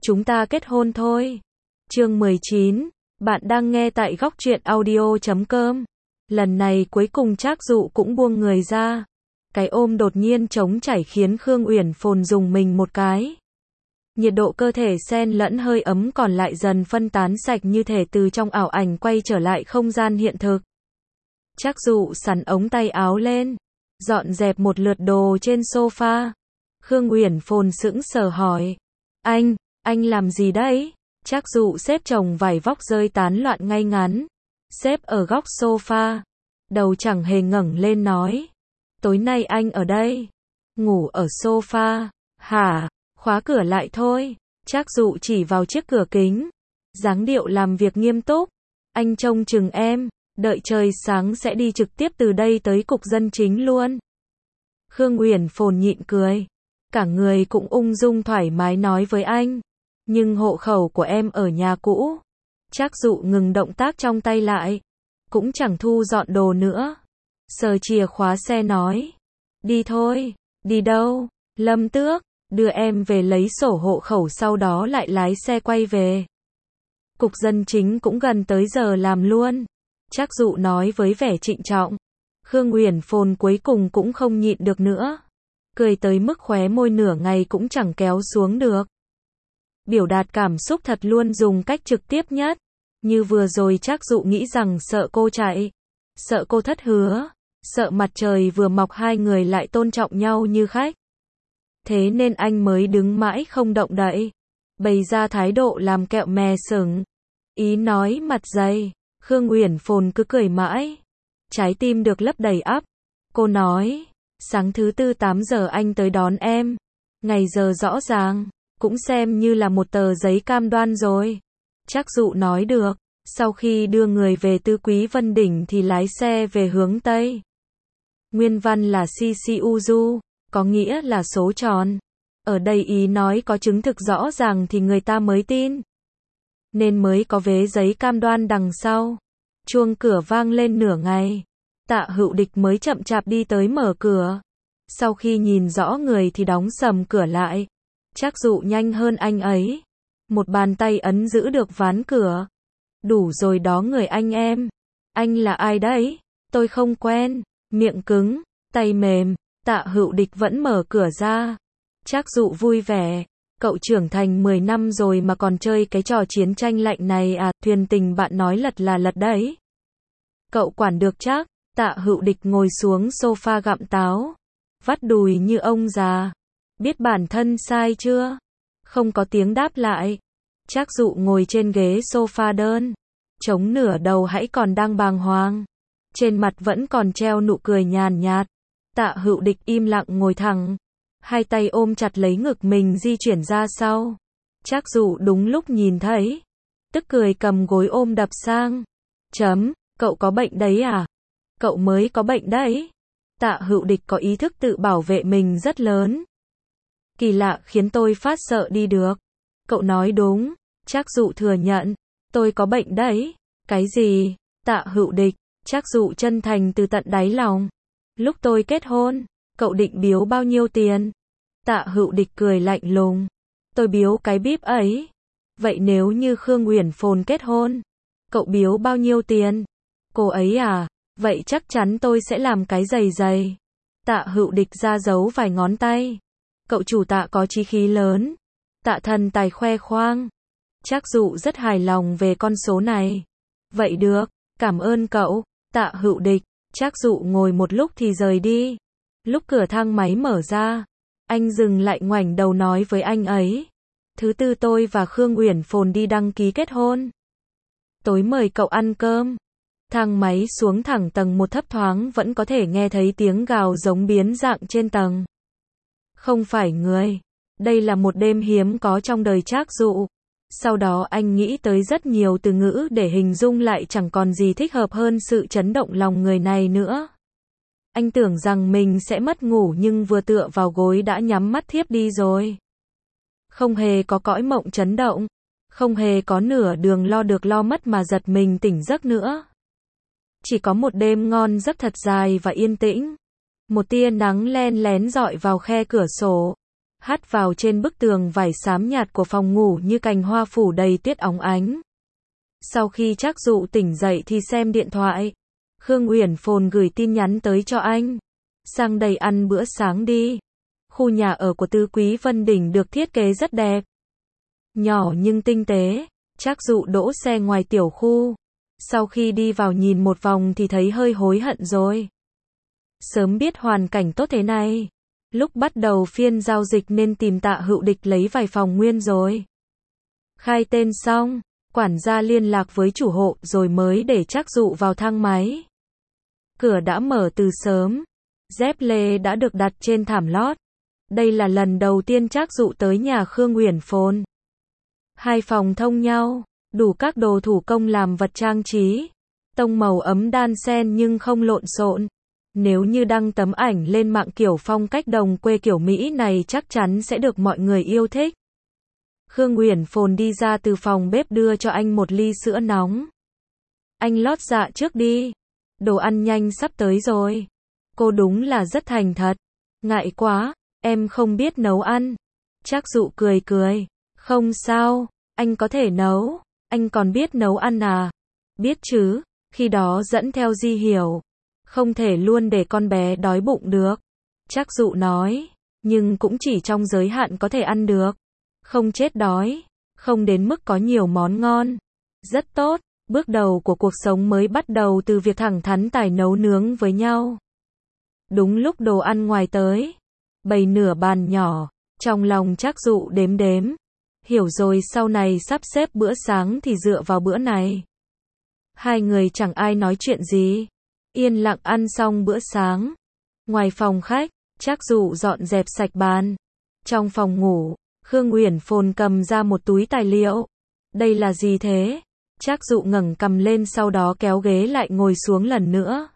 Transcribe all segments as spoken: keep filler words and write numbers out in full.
chúng ta kết hôn thôi. Chương mười chín, bạn đang nghe tại góc truyện audio chấm com. Lần này cuối cùng Trác Dụ cũng buông người ra. Cái ôm đột nhiên trống chảy khiến Khương Uyển Phồn dùng mình một cái. Nhiệt độ cơ thể xen lẫn hơi ấm còn lại dần phân tán sạch như thể từ trong ảo ảnh quay trở lại không gian hiện thực. Trác Dụ sắn ống tay áo lên, dọn dẹp một lượt đồ trên sofa. Khương Uyển Phồn sững sờ hỏi, anh, anh làm gì đấy? Trác Dụ xếp chồng vải vóc rơi tán loạn ngay ngắn, xếp ở góc sofa, đầu chẳng hề ngẩng lên nói, tối nay anh ở đây, ngủ ở sofa, hả? Khóa cửa lại thôi. Trác Dụ chỉ vào chiếc cửa kính, dáng điệu làm việc nghiêm túc, anh trông chừng em, đợi trời sáng sẽ đi trực tiếp từ đây tới cục dân chính luôn. Khương Uyển Phồn nhịn cười, cả người cũng ung dung thoải mái nói với anh, nhưng hộ khẩu của em ở nhà cũ. Trác Dụ ngừng động tác trong tay lại, cũng chẳng thu dọn đồ nữa, sờ chìa khóa xe nói, đi thôi. Đi đâu? Lâm Tước, đưa em về lấy sổ hộ khẩu sau đó lại lái xe quay về. Cục dân chính cũng gần tới giờ làm luôn. Trác Dụ nói với vẻ trịnh trọng. Khương Uyển Phồn cuối cùng cũng không nhịn được nữa, cười tới mức khóe môi nửa ngày cũng chẳng kéo xuống được. Biểu đạt cảm xúc thật luôn dùng cách trực tiếp nhất. Như vừa rồi Trác Dụ nghĩ rằng sợ cô chạy, sợ cô thất hứa, sợ mặt trời vừa mọc hai người lại tôn trọng nhau như khách. Thế nên anh mới đứng mãi không động đậy, bày ra thái độ làm kẹo mè sừng. Ý nói mặt dày. Khương Uyển Phồn cứ cười mãi, trái tim được lấp đầy ắp. Cô nói, sáng thứ tư tám giờ anh tới đón em, ngày giờ rõ ràng, cũng xem như là một tờ giấy cam đoan rồi. Trác Dụ nói được, sau khi đưa người về Tư Quý Vân Đỉnh thì lái xe về hướng Tây. Nguyên văn là Si Si Uju, có nghĩa là số tròn. Ở đây ý nói có chứng thực rõ ràng thì người ta mới tin, nên mới có vế giấy cam đoan đằng sau. Chuông cửa vang lên nửa ngày, Tạ Hữu Địch mới chậm chạp đi tới mở cửa. Sau khi nhìn rõ người thì đóng sầm cửa lại. Trác Dụ nhanh hơn anh ấy, một bàn tay ấn giữ được ván cửa. Đủ rồi đó người anh em. Anh là ai đấy? Tôi không quen. Miệng cứng, tay mềm. Tạ Hữu Địch vẫn mở cửa ra. Trác Dụ vui vẻ. Cậu trưởng thành mười năm rồi mà còn chơi cái trò chiến tranh lạnh này à? Thuyền tình bạn nói lật là lật đấy. Cậu quản được chắc. Tạ Hữu Địch ngồi xuống sofa gặm táo, vắt đùi như ông già. Biết bản thân sai chưa? Không có tiếng đáp lại. Trác Dụ ngồi trên ghế sofa đơn, chống nửa đầu hãy còn đang bàng hoàng. Trên mặt vẫn còn treo nụ cười nhàn nhạt. Tạ Hữu Địch im lặng ngồi thẳng, hai tay ôm chặt lấy ngực mình di chuyển ra sau. Trác Dụ đúng lúc nhìn thấy, tức cười cầm gối ôm đập sang. Chấm, cậu có bệnh đấy à? Cậu mới có bệnh đấy. Tạ Hữu Địch có ý thức tự bảo vệ mình rất lớn. Kỳ lạ khiến tôi phát sợ đi được. Cậu nói đúng. Trác Dụ thừa nhận. Tôi có bệnh đấy. Cái gì? Tạ Hữu Địch. Trác Dụ chân thành từ tận đáy lòng. Lúc tôi kết hôn, cậu định biếu bao nhiêu tiền? Tạ Hữu Địch cười lạnh lùng. Tôi biếu cái bíp ấy. Vậy nếu như Khương Uyển Phồn kết hôn, cậu biếu bao nhiêu tiền? Cô ấy à? Vậy chắc chắn tôi sẽ làm cái giày giày. Tạ Hữu Địch ra dấu vài ngón tay. Cậu chủ Tạ có chí khí lớn. Tạ thần tài khoe khoang. Trác Dụ rất hài lòng về con số này. Vậy được, cảm ơn cậu. Tạ Hữu Địch. Trác Dụ ngồi một lúc thì rời đi. Lúc cửa thang máy mở ra, anh dừng lại ngoảnh đầu nói với anh ấy. Thứ tư tôi và Khương Uyển Phồn đi đăng ký kết hôn. Tối mời cậu ăn cơm. Thang máy xuống thẳng tầng một thấp thoáng vẫn có thể nghe thấy tiếng gào giống biến dạng trên tầng. Không phải người. Đây là một đêm hiếm có trong đời Trác Dụ. Sau đó anh nghĩ tới rất nhiều từ ngữ để hình dung lại chẳng còn gì thích hợp hơn sự chấn động lòng người này nữa. Anh tưởng rằng mình sẽ mất ngủ nhưng vừa tựa vào gối đã nhắm mắt thiếp đi rồi. Không hề có cõi mộng chấn động. Không hề có nửa đường lo được lo mất mà giật mình tỉnh giấc nữa. Chỉ có một đêm ngon giấc thật dài và yên tĩnh. Một tia nắng len lén rọi vào khe cửa sổ. hắt vào trên bức tường vải xám nhạt của phòng ngủ như cành hoa phủ đầy tuyết óng ánh. Sau khi Trác Dụ tỉnh dậy thì xem điện thoại. Khương Uyển Phồn gửi tin nhắn tới cho anh. Sang đây ăn bữa sáng đi. Khu nhà ở của Tứ Quý Vân Đỉnh được thiết kế rất đẹp. Nhỏ nhưng tinh tế. Trác Dụ đỗ xe ngoài tiểu khu. Sau khi đi vào nhìn một vòng thì thấy hơi hối hận rồi. Sớm biết hoàn cảnh tốt thế này. Lúc bắt đầu phiên giao dịch nên tìm Tạ Hữu Địch lấy vài phòng nguyên rồi. Khai tên xong, quản gia liên lạc với chủ hộ rồi mới để Trác Dụ vào thang máy. Cửa đã mở từ sớm. Dép lê đã được đặt trên thảm lót. Đây là lần đầu tiên Trác Dụ tới nhà Khương Uyển Phồn. Hai phòng thông nhau, đủ các đồ thủ công làm vật trang trí. Tông màu ấm đan xen nhưng không lộn xộn. Nếu như đăng tấm ảnh lên mạng kiểu phong cách đồng quê kiểu Mỹ này chắc chắn sẽ được mọi người yêu thích. Khương Uyển Phồn đi ra từ phòng bếp đưa cho anh một ly sữa nóng. Anh lót dạ trước đi. Đồ ăn nhanh sắp tới rồi. Cô đúng là rất thành thật. Ngại quá, em không biết nấu ăn. Trác Dụ cười cười. Không sao, anh có thể nấu. Anh còn biết nấu ăn à? Biết chứ, khi đó dẫn theo Di Hiểu. Không thể luôn để con bé đói bụng được. Trác Dụ nói, nhưng cũng chỉ trong giới hạn có thể ăn được. Không chết đói, không đến mức có nhiều món ngon. Rất tốt, bước đầu của cuộc sống mới bắt đầu từ việc thẳng thắn tài nấu nướng với nhau. Đúng lúc đồ ăn ngoài tới, bày nửa bàn nhỏ, trong lòng Trác Dụ đếm đếm. Hiểu rồi, sau này sắp xếp bữa sáng thì dựa vào bữa này. Hai người chẳng ai nói chuyện gì. Yên lặng ăn xong bữa sáng. Ngoài phòng khách, Trác Dụ dọn dẹp sạch bàn. Trong phòng ngủ, Khương Uyển Phồn cầm ra một túi tài liệu. Đây là gì thế? Trác Dụ ngẩng cầm lên sau đó kéo ghế lại ngồi xuống lần nữa.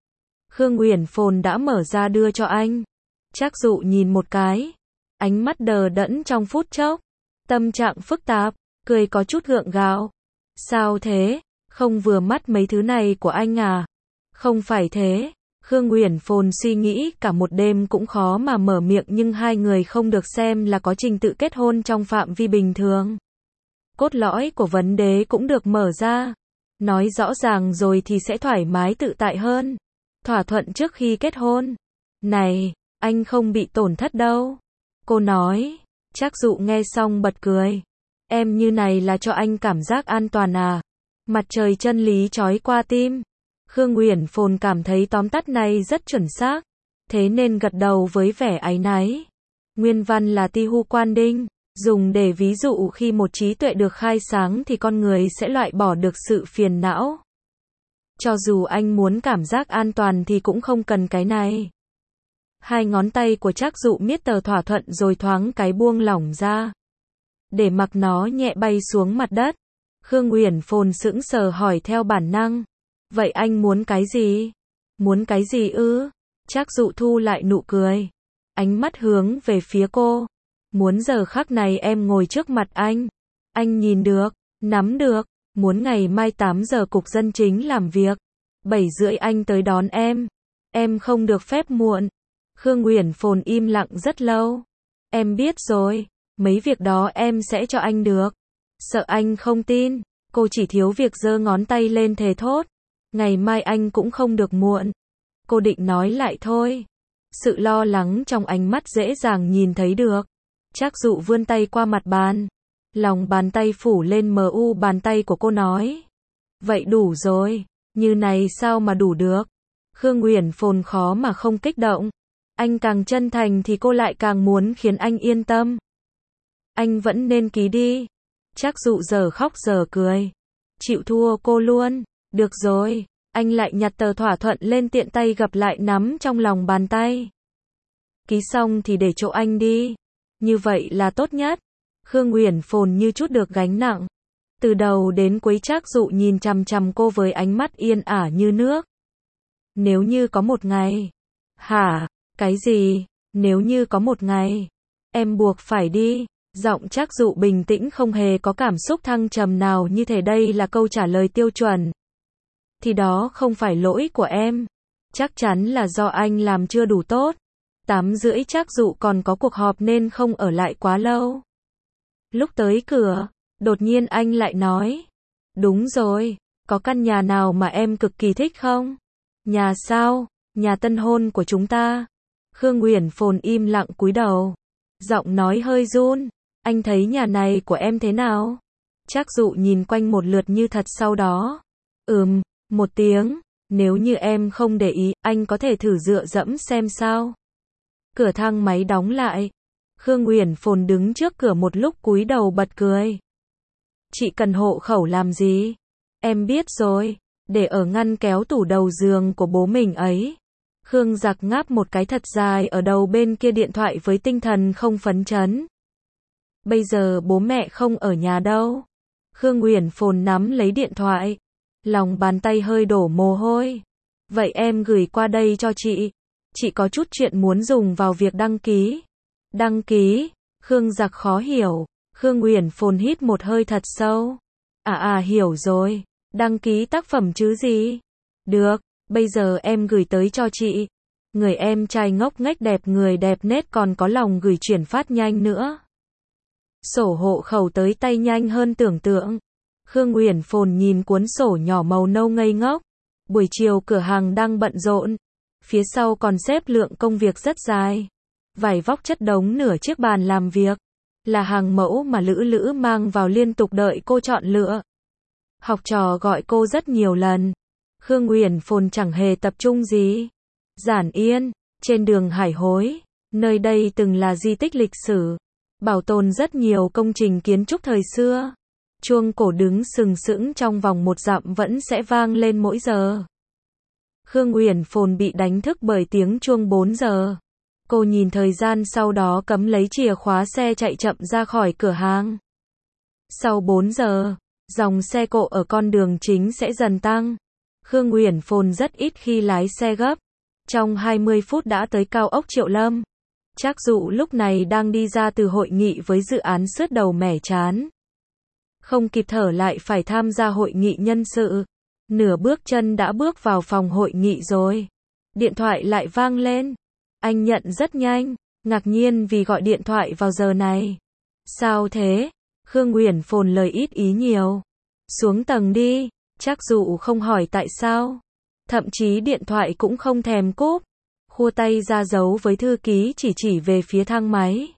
Khương Uyển Phồn đã mở ra đưa cho anh. Trác Dụ nhìn một cái. Ánh mắt đờ đẫn trong phút chốc. Tâm trạng phức tạp, cười có chút gượng gạo. Sao thế? Không vừa mắt mấy thứ này của anh à? Không phải thế. Khương Uyển Phồn suy nghĩ cả một đêm cũng khó mà mở miệng, nhưng hai người không được xem là có trình tự kết hôn trong phạm vi bình thường. Cốt lõi của vấn đề cũng được mở ra. Nói rõ ràng rồi thì sẽ thoải mái tự tại hơn. Thỏa thuận trước khi kết hôn. Này, anh không bị tổn thất đâu. Cô nói. Trác Dụ nghe xong bật cười. Em như này là cho anh cảm giác an toàn à? Mặt trời chân lý chói qua tim. Khương Uyển Phồn cảm thấy tóm tắt này rất chuẩn xác. Thế nên gật đầu với vẻ áy náy. Nguyên văn là ti hu quan đinh. Dùng để ví dụ khi một trí tuệ được khai sáng thì con người sẽ loại bỏ được sự phiền não. Cho dù anh muốn cảm giác an toàn thì cũng không cần cái này. Hai ngón tay của Trác Dụ miết tờ thỏa thuận rồi thoáng cái buông lỏng ra. Để mặc nó nhẹ bay xuống mặt đất. Khương Uyển Phồn sững sờ hỏi theo bản năng. Vậy anh muốn cái gì? Muốn cái gì ư? Trác Dụ thu lại nụ cười. Ánh mắt hướng về phía cô. Muốn giờ khắc này em ngồi trước mặt anh. Anh nhìn được, nắm được. Muốn ngày mai tám giờ cục dân chính làm việc. bảy rưỡi anh tới đón em. Em không được phép muộn. Khương Uyển Phồn im lặng rất lâu. Em biết rồi. Mấy việc đó em sẽ cho anh được. Sợ anh không tin. Cô chỉ thiếu việc giơ ngón tay lên thề thốt. Ngày mai anh cũng không được muộn. Cô định nói lại thôi. Sự lo lắng trong ánh mắt dễ dàng nhìn thấy được. Trác Dụ vươn tay qua mặt bàn. Lòng bàn tay phủ lên mờ u bàn tay của cô nói. Vậy đủ rồi. Như này sao mà đủ được. Khương Uyển Phồn khó mà không kích động. Anh càng chân thành thì cô lại càng muốn khiến anh yên tâm. Anh vẫn nên ký đi. Trác Dụ giờ khóc giờ cười. Chịu thua cô luôn. Được rồi. Anh lại nhặt tờ thỏa thuận lên tiện tay gập lại nắm trong lòng bàn tay. Ký xong thì để chỗ anh đi. Như vậy là tốt nhất. Khương Uyển Phồn như chút được gánh nặng. Từ đầu đến cuối Trác Dụ nhìn chằm chằm cô với ánh mắt yên ả như nước. Nếu như có một ngày. Hả? Cái gì? Nếu như có một ngày. Em buộc phải đi. Giọng Trác Dụ bình tĩnh không hề có cảm xúc thăng trầm nào, như thể đây là câu trả lời tiêu chuẩn. Thì đó không phải lỗi của em. Chắc chắn là do anh làm chưa đủ tốt. Tám rưỡi Trác Dụ còn có cuộc họp nên không ở lại quá lâu. Lúc tới cửa, đột nhiên anh lại nói. Đúng rồi, có căn nhà nào mà em cực kỳ thích không? Nhà sao? Nhà tân hôn của chúng ta. Khương Uyển Phồn im lặng cúi đầu. Giọng nói hơi run. Anh thấy nhà này của em thế nào? Trác Dụ nhìn quanh một lượt như thật sau đó. Ừm, một tiếng. Nếu như em không để ý, anh có thể thử dựa dẫm xem sao. Cửa thang máy đóng lại. Khương Uyển Phồn đứng trước cửa một lúc cúi đầu bật cười. Chị cần hộ khẩu làm gì? Em biết rồi, để ở ngăn kéo tủ đầu giường của bố mình ấy. Khương Giặc ngáp một cái thật dài ở đầu bên kia điện thoại với tinh thần không phấn chấn. Bây giờ bố mẹ không ở nhà đâu. Khương Uyển Phồn nắm lấy điện thoại. Lòng bàn tay hơi đổ mồ hôi. Vậy em gửi qua đây cho chị. Chị có chút chuyện muốn dùng vào việc đăng ký. Đăng ký? Khương Giặc khó hiểu. Khương Uyển Phồn hít một hơi thật sâu. À à hiểu rồi. Đăng ký tác phẩm chứ gì? Được, bây giờ em gửi tới cho chị. Người em trai ngốc nghếch đẹp người đẹp nết còn có lòng gửi chuyển phát nhanh nữa. Sổ hộ khẩu tới tay nhanh hơn tưởng tượng. Khương Uyển Phồn nhìn cuốn sổ nhỏ màu nâu ngây ngốc. Buổi chiều cửa hàng đang bận rộn. Phía sau còn xếp lượng công việc rất dài. Vải vóc chất đống nửa chiếc bàn làm việc. Là hàng mẫu mà Lữ Lữ mang vào liên tục đợi cô chọn lựa. Học trò gọi cô rất nhiều lần. Khương Uyển Phồn chẳng hề tập trung gì. Giản Yên, trên đường Hải Hối. Nơi đây từng là di tích lịch sử. Bảo tồn rất nhiều công trình kiến trúc thời xưa. Chuông cổ đứng sừng sững trong vòng một dặm vẫn sẽ vang lên mỗi giờ. Khương Uyển Phồn bị đánh thức bởi tiếng chuông bốn giờ. Cô nhìn thời gian sau đó cắm lấy chìa khóa xe chạy chậm ra khỏi cửa hàng. Sau bốn giờ, dòng xe cộ ở con đường chính sẽ dần tăng. Khương Uyển Phồn rất ít khi lái xe gấp. Trong hai mươi phút đã tới cao ốc Triệu Lâm. Trác Dụ lúc này đang đi ra từ hội nghị với dự án sứt đầu mẻ trán. Không kịp thở lại phải tham gia hội nghị nhân sự. Nửa bước chân đã bước vào phòng hội nghị rồi. Điện thoại lại vang lên. Anh nhận rất nhanh, ngạc nhiên vì gọi điện thoại vào giờ này. Sao thế? Khương Uyển Phồn lời ít ý nhiều. Xuống tầng đi. Trác Dụ không hỏi tại sao. Thậm chí điện thoại cũng không thèm cúp. Khua tay ra dấu với thư ký chỉ chỉ về phía thang máy.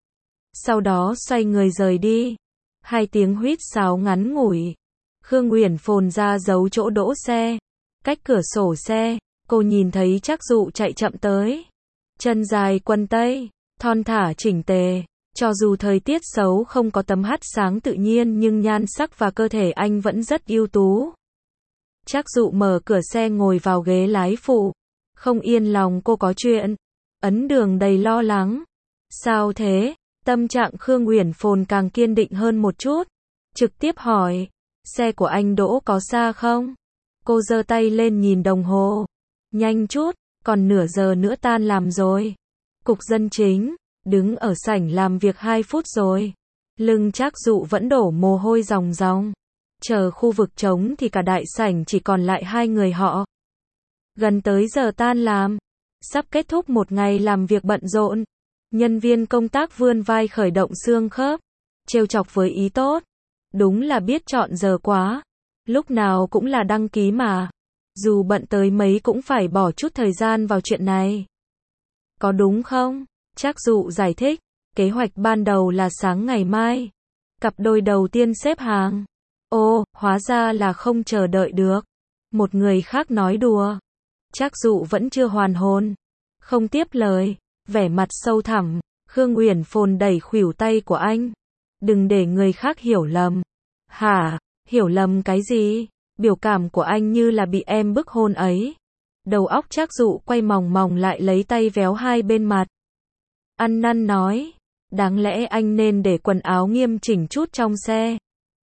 Sau đó xoay người rời đi. Hai tiếng huýt sáo ngắn ngủi. Khương Uyển Phồn ra dấu chỗ đỗ xe. Cách cửa sổ xe, cô nhìn thấy Trác Dụ chạy chậm tới. Chân dài quần tây, thon thả chỉnh tề. Cho dù thời tiết xấu không có tấm hắt sáng tự nhiên nhưng nhan sắc và cơ thể anh vẫn rất ưu tú. Trác Dụ mở cửa xe ngồi vào ghế lái phụ. Không yên lòng cô có chuyện. Ấn Đường đầy lo lắng. Sao thế? Tâm trạng Khương Uyển Phồn càng kiên định hơn một chút. Trực tiếp hỏi. Xe của anh đỗ có xa không? Cô giơ tay lên nhìn đồng hồ. Nhanh chút, còn nửa giờ nữa tan làm rồi. Cục dân chính, đứng ở sảnh làm việc hai phút rồi. Lưng Trác Dụ vẫn đổ mồ hôi ròng ròng. Chờ khu vực trống thì cả đại sảnh chỉ còn lại hai người họ. Gần tới giờ tan làm. Sắp kết thúc một ngày làm việc bận rộn. Nhân viên công tác vươn vai khởi động xương khớp. Trêu chọc với ý tốt. Đúng là biết chọn giờ quá. Lúc nào cũng là đăng ký mà. Dù bận tới mấy cũng phải bỏ chút thời gian vào chuyện này. Có đúng không? Trác Dụ giải thích. Kế hoạch ban đầu là sáng ngày mai. Cặp đôi đầu tiên xếp hàng. Ô, hóa ra là không chờ đợi được. Một người khác nói đùa. Trác Dụ vẫn chưa hoàn hồn. Không tiếp lời. Vẻ mặt sâu thẳm. Khương Uyển Phồn đẩy khuỷu tay của anh. Đừng để người khác hiểu lầm. Hả? Hiểu lầm cái gì? Biểu cảm của anh như là bị em bức hôn ấy. Đầu óc Trác Dụ quay mòng mòng lại lấy tay véo hai bên mặt. Ăn năn nói. Đáng lẽ anh nên để quần áo nghiêm chỉnh chút trong xe.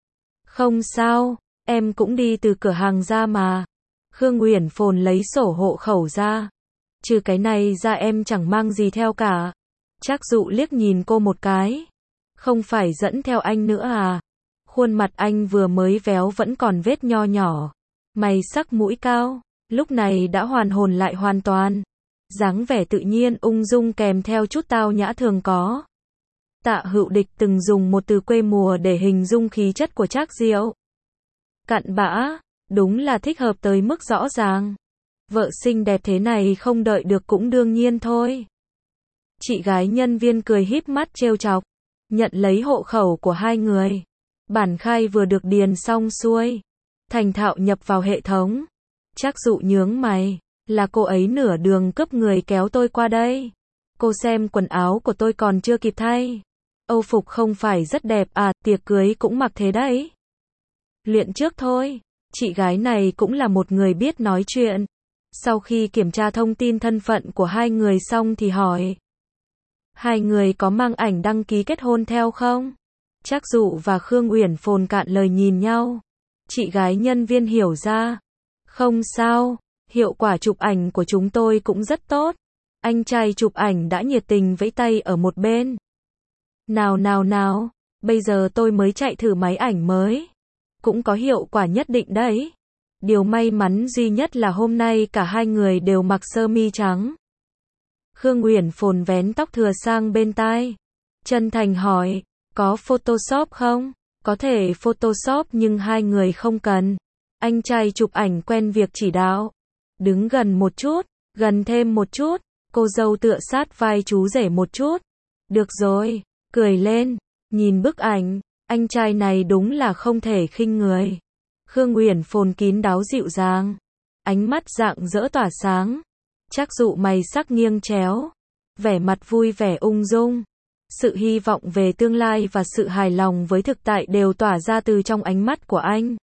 Không sao, em cũng đi từ cửa hàng ra mà. Khương Uyển Phồn lấy sổ hộ khẩu ra. Trừ cái này ra em chẳng mang gì theo cả. Trác Dụ liếc nhìn cô một cái. Không phải dẫn theo anh nữa à? Khuôn mặt anh vừa mới véo vẫn còn vết nho nhỏ. Mày sắc mũi cao, lúc này đã hoàn hồn lại hoàn toàn. dáng vẻ tự nhiên ung dung kèm theo chút tao nhã thường có. Tạ Hữu Địch từng dùng một từ quê mùa để hình dung khí chất của Trác Diệu. Cặn bã, đúng là thích hợp tới mức rõ ràng. Vợ xinh đẹp thế này không đợi được cũng đương nhiên thôi. Chị gái nhân viên cười híp mắt trêu chọc, nhận lấy hộ khẩu của hai người. Bản khai vừa được điền xong xuôi, thành thạo nhập vào hệ thống. Trác Dụ nhướng mày, là cô ấy nửa đường cướp người kéo tôi qua đây. Cô xem quần áo của tôi còn chưa kịp thay. Âu phục không phải rất đẹp à, tiệc cưới cũng mặc thế đấy. Luyện trước thôi. Chị gái này cũng là một người biết nói chuyện. Sau khi kiểm tra thông tin thân phận của hai người xong thì hỏi. Hai người có mang ảnh đăng ký kết hôn theo không? Trác Dụ và Khương Uyển Phồn cạn lời nhìn nhau. Chị gái nhân viên hiểu ra. Không sao, hiệu quả chụp ảnh của chúng tôi cũng rất tốt. Anh trai chụp ảnh đã nhiệt tình vẫy tay ở một bên. Nào nào nào, bây giờ tôi mới chạy thử máy ảnh mới. Cũng có hiệu quả nhất định đấy. Điều may mắn duy nhất là hôm nay cả hai người đều mặc sơ mi trắng. Khương Uyển Phồn vén tóc thừa sang bên tai. Chân thành hỏi, có Photoshop không? Có thể Photoshop nhưng hai người không cần. Anh trai chụp ảnh quen việc chỉ đạo. Đứng gần một chút, gần thêm một chút. Cô dâu tựa sát vai chú rể một chút. Được rồi, cười lên, nhìn bức ảnh, anh trai này đúng là không thể khinh người. Khương Uyển Phồn kín đáo dịu dàng, ánh mắt rạng rỡ tỏa sáng. Trác Dụ mày sắc nghiêng chéo, vẻ mặt vui vẻ ung dung. Sự hy vọng về tương lai và sự hài lòng với thực tại đều tỏa ra từ trong ánh mắt của anh.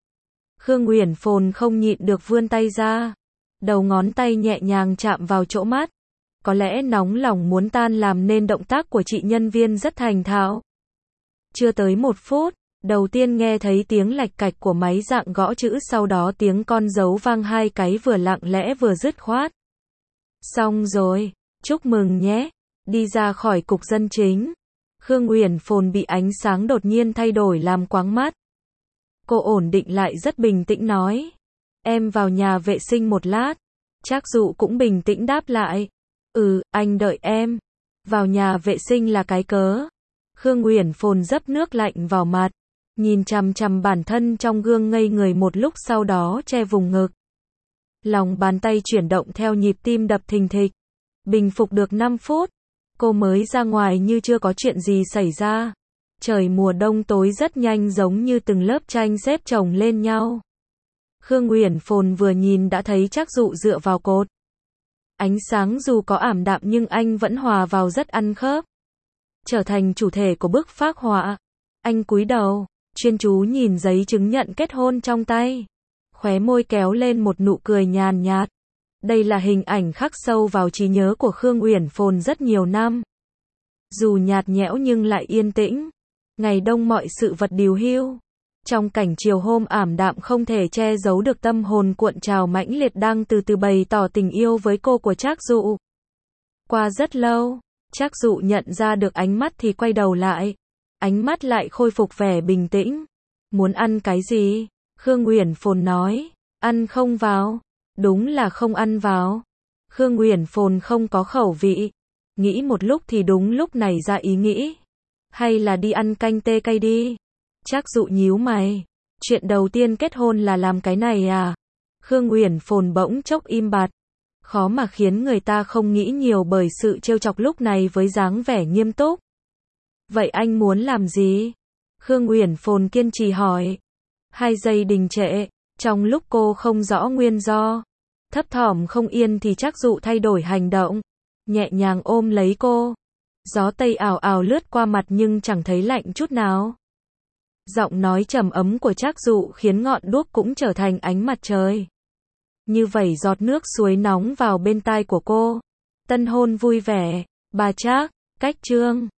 Khương Uyển Phồn không nhịn được vươn tay ra, đầu ngón tay nhẹ nhàng chạm vào chỗ mắt. Có lẽ nóng lòng muốn tan làm nên động tác của chị nhân viên rất thành thạo. Chưa tới một phút, đầu tiên nghe thấy tiếng lạch cạch của máy dạng gõ chữ, sau đó tiếng con dấu vang hai cái vừa lặng lẽ vừa dứt khoát. Xong rồi, chúc mừng nhé. Đi ra khỏi cục dân chính, Khương Uyển Phồn bị ánh sáng đột nhiên thay đổi làm choáng mắt. Cô ổn định lại rất bình tĩnh nói, em vào nhà vệ sinh một lát. Trác Dụ cũng bình tĩnh đáp lại, ừ, anh đợi em. Vào nhà vệ sinh là cái cớ. Khương Uyển Phồn dấp nước lạnh vào mặt, nhìn chằm chằm bản thân trong gương ngây người một lúc, sau đó che vùng ngực. Lòng bàn tay chuyển động theo nhịp tim đập thình thịch. Bình phục được năm phút, cô mới ra ngoài như chưa có chuyện gì xảy ra. Trời mùa đông tối rất nhanh, giống như từng lớp tranh xếp chồng lên nhau. Khương Uyển Phồn vừa nhìn đã thấy Trác Dụ dựa vào cột. Ánh sáng dù có ảm đạm nhưng anh vẫn hòa vào rất ăn khớp. Trở thành chủ thể của bức phác họa. Anh cúi đầu, chuyên chú nhìn giấy chứng nhận kết hôn trong tay. Khóe môi kéo lên một nụ cười nhàn nhạt. Đây là hình ảnh khắc sâu vào trí nhớ của Khương Uyển Phồn rất nhiều năm. Dù nhạt nhẽo nhưng lại yên tĩnh. Ngày đông mọi sự vật điều hưu. Trong cảnh chiều hôm ảm đạm không thể che giấu được tâm hồn cuộn trào mãnh liệt đang từ từ bày tỏ tình yêu với cô của Trác Dụ. Qua rất lâu, Trác Dụ nhận ra được ánh mắt thì quay đầu lại. Ánh mắt lại khôi phục vẻ bình tĩnh. Muốn ăn cái gì? Khương Uyển Phồn nói. Ăn không vào. Đúng là không ăn vào. Khương Uyển Phồn không có khẩu vị. Nghĩ một lúc thì đúng lúc này ra ý nghĩ. Hay là đi ăn canh tê cay đi. Trác Dụ nhíu mày. Chuyện đầu tiên kết hôn là làm cái này à? Khương Uyển Phồn bỗng chốc im bặt. Khó mà khiến người ta không nghĩ nhiều bởi sự trêu chọc lúc này với dáng vẻ nghiêm túc. Vậy anh muốn làm gì? Khương Uyển Phồn kiên trì hỏi. Hai giây đình trệ. Trong lúc cô không rõ nguyên do, thấp thỏm không yên thì Trác Dụ thay đổi hành động. Nhẹ nhàng ôm lấy cô. Gió tây ào ào lướt qua mặt nhưng chẳng thấy lạnh chút nào. Giọng nói trầm ấm của Trác Dụ khiến ngọn đuốc cũng trở thành ánh mặt trời. Như vẩy giọt nước suối nóng vào bên tai của cô. Tân hôn vui vẻ. Bà Trác, cách chương.